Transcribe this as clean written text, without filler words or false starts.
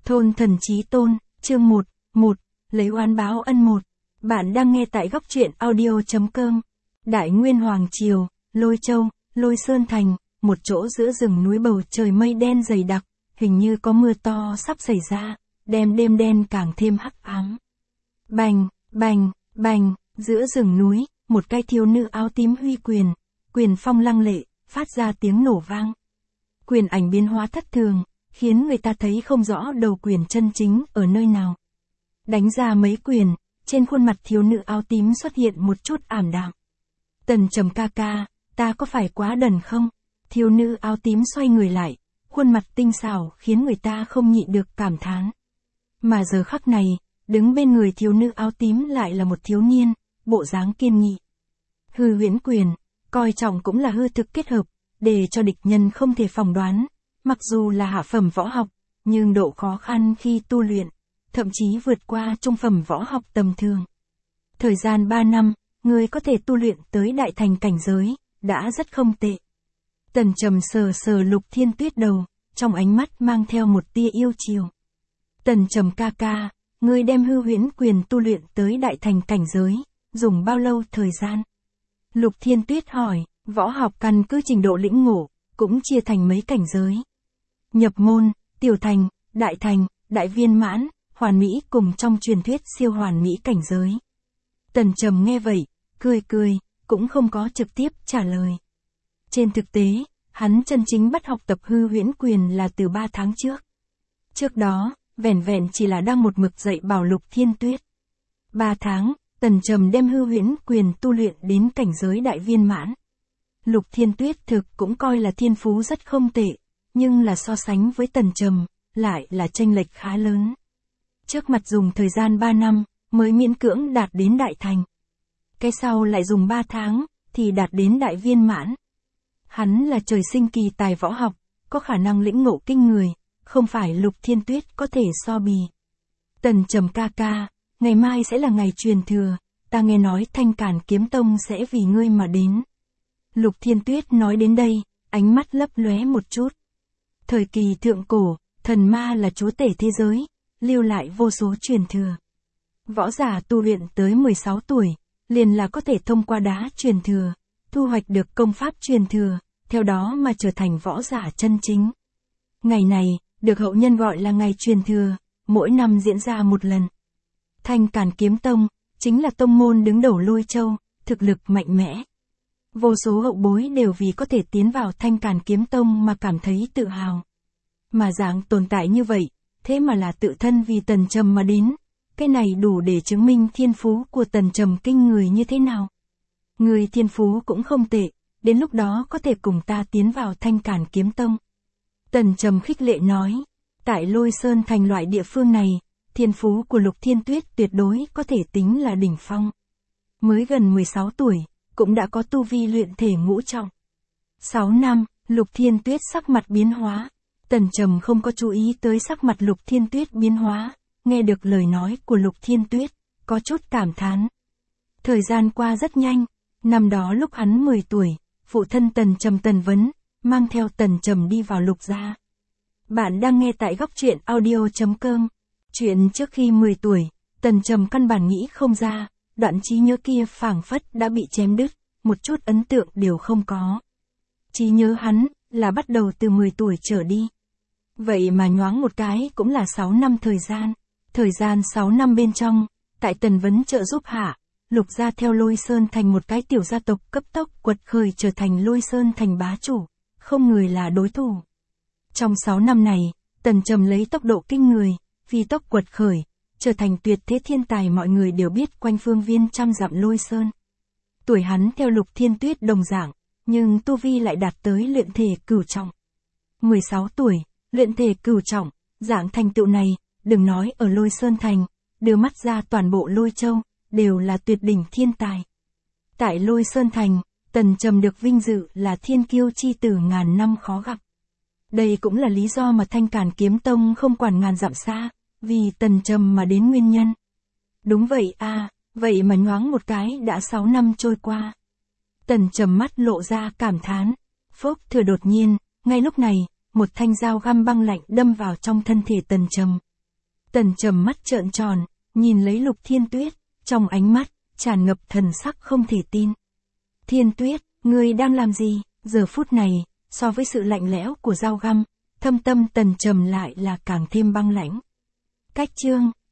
Thôn thần chí tôn, chương 1, lấy oán báo ân 1. Bạn đang nghe tại góc truyện audio.com. Đại Nguyên Hoàng Triều, Lôi Châu, Lôi Sơn Thành, một chỗ giữa rừng núi bầu trời mây đen dày đặc, hình như có mưa to sắp xảy ra, đem đêm đen càng thêm hắc ám. Bành, bành, bành, giữa rừng núi, một cái thiếu nữ áo tím huy quyền, quyền phong lăng lệ, phát ra tiếng nổ vang. Quyền ảnh biến hóa thất thường, khiến người ta thấy không rõ đầu quyền chân chính ở nơi nào. Đánh ra mấy quyền, trên khuôn mặt thiếu nữ áo tím xuất hiện một chút ảm đạm. Tần Trầm ca ca, ta có phải quá đần không? Thiếu nữ áo tím xoay người lại, khuôn mặt tinh xảo khiến người ta không nhịn được cảm thán. Mà giờ khắc này, đứng bên người thiếu nữ áo tím lại là một thiếu niên, bộ dáng kiên nghị. Hư huyễn quyền, coi trọng cũng là hư thực kết hợp, để cho địch nhân không thể phỏng đoán. Mặc dù là hạ phẩm võ học, nhưng độ khó khăn khi tu luyện, thậm chí vượt qua trung phẩm võ học tầm thường. Thời gian 3 năm, người có thể tu luyện tới đại thành cảnh giới, đã rất không tệ. Tần Trầm sờ sờ Lục Thiên Tuyết đầu, trong ánh mắt mang theo một tia yêu chiều. Tần Trầm ca ca, ngươi đem hư huyễn quyền tu luyện tới đại thành cảnh giới, dùng bao lâu thời gian? Lục Thiên Tuyết hỏi, võ học căn cứ trình độ lĩnh ngộ, cũng chia thành mấy cảnh giới. Nhập môn, tiểu thành, đại viên mãn, hoàn mỹ cùng trong truyền thuyết siêu hoàn mỹ cảnh giới. Tần Trầm nghe vậy, cười, cũng không có trực tiếp trả lời. Trên thực tế, hắn chân chính bắt học tập hư huyễn quyền là từ 3 tháng trước. Trước đó, vẻn vẹn chỉ là đang một mực dạy bảo Lục Thiên Tuyết. 3 tháng, Tần Trầm đem hư huyễn quyền tu luyện đến cảnh giới đại viên mãn. Lục Thiên Tuyết thực cũng coi là thiên phú rất không tệ, nhưng là so sánh với Tần Trầm, lại là chênh lệch khá lớn. Trước mặt dùng thời gian 3 năm, mới miễn cưỡng đạt đến đại thành. Cái sau lại dùng 3 tháng, thì đạt đến đại viên mãn. Hắn là trời sinh kỳ tài võ học, có khả năng lĩnh ngộ kinh người, không phải Lục Thiên Tuyết có thể so bì. Tần Trầm ca ca, ngày mai sẽ là ngày truyền thừa, ta nghe nói Thanh Càn Kiếm Tông sẽ vì ngươi mà đến. Lục Thiên Tuyết nói đến đây, ánh mắt lấp lóe một chút. Thời kỳ thượng cổ, thần ma là chúa tể thế giới, lưu lại vô số truyền thừa. Võ giả tu luyện tới 16 tuổi, liền là có thể thông qua đá truyền thừa, thu hoạch được công pháp truyền thừa, theo đó mà trở thành võ giả chân chính. Ngày này, được hậu nhân gọi là ngày truyền thừa, mỗi năm diễn ra một lần. Thanh Càn Kiếm Tông, chính là tông môn đứng đầu Lôi Châu, thực lực mạnh mẽ. Vô số hậu bối đều vì có thể tiến vào Thanh Càn Kiếm Tông mà cảm thấy tự hào. Mà dạng tồn tại như vậy, thế mà là tự thân vì Tần Trầm mà đến, cái này đủ để chứng minh thiên phú của Tần Trầm kinh người như thế nào. Người thiên phú cũng không tệ, đến lúc đó có thể cùng ta tiến vào Thanh Càn Kiếm Tông. Tần Trầm khích lệ nói, tại Lôi Sơn Thành loại địa phương này, thiên phú của Lục Thiên Tuyết tuyệt đối có thể tính là đỉnh phong. Mới gần 16 tuổi, cũng đã có tu vi luyện thể ngũ trọng. 6 năm, Lục Thiên Tuyết sắc mặt biến hóa. Tần Trầm không có chú ý tới sắc mặt Lục Thiên Tuyết biến hóa, nghe được lời nói của Lục Thiên Tuyết, có chút cảm thán. Thời gian qua rất nhanh, năm đó lúc hắn 10 tuổi, phụ thân Tần Trầm Tần Vấn, mang theo Tần Trầm đi vào Lục gia. Bạn đang nghe tại góc truyện audio.com. Chuyện trước khi 10 tuổi, Tần Trầm căn bản nghĩ không ra, đoạn trí nhớ kia phảng phất đã bị chém đứt, một chút ấn tượng đều không có. Trí nhớ hắn, là bắt đầu từ 10 tuổi trở đi. Vậy mà nhoáng một cái cũng là 6 năm thời gian. Thời gian 6 năm bên trong, tại Tần Vấn trợ giúp hạ, Lục gia theo Lôi Sơn Thành một cái tiểu gia tộc cấp tốc quật khởi trở thành Lôi Sơn Thành bá chủ, không người là đối thủ. Trong 6 năm này, Tần Trầm lấy tốc độ kinh người, phi tốc quật khởi, trở thành tuyệt thế thiên tài mọi người đều biết quanh phương viên trăm dặm Lôi Sơn. Tuổi hắn theo Lục Thiên Tuyết đồng dạng, nhưng tu vi lại đạt tới luyện thể cửu trọng. 16 tuổi, luyện thể cửu trọng, dạng thành tựu này, đừng nói ở Lôi Sơn Thành, đưa mắt ra toàn bộ Lôi Châu, đều là tuyệt đỉnh thiên tài. Tại Lôi Sơn Thành, Tần Trầm được vinh dự là thiên kiêu chi tử ngàn năm khó gặp. Đây cũng là lý do mà Thanh Càn Kiếm Tông không quản ngàn dặm xa, vì Tần Trầm mà đến nguyên nhân. Đúng vậy à, vậy mà nhoáng một cái đã 6 năm trôi qua. Tần Trầm mắt lộ ra cảm thán. Phốc thừa đột nhiên, ngay lúc này, một thanh dao găm băng lạnh đâm vào trong thân thể Tần Trầm, Tần Trầm mắt trợn tròn, nhìn lấy Lục Thiên Tuyết, trong ánh mắt, tràn ngập thần sắc không thể tin. Thiên Tuyết, ngươi đang làm gì? Giờ phút này, so với sự lạnh lẽo của dao găm, thâm tâm Tần Trầm lại là càng thêm băng lãnh. Cách chương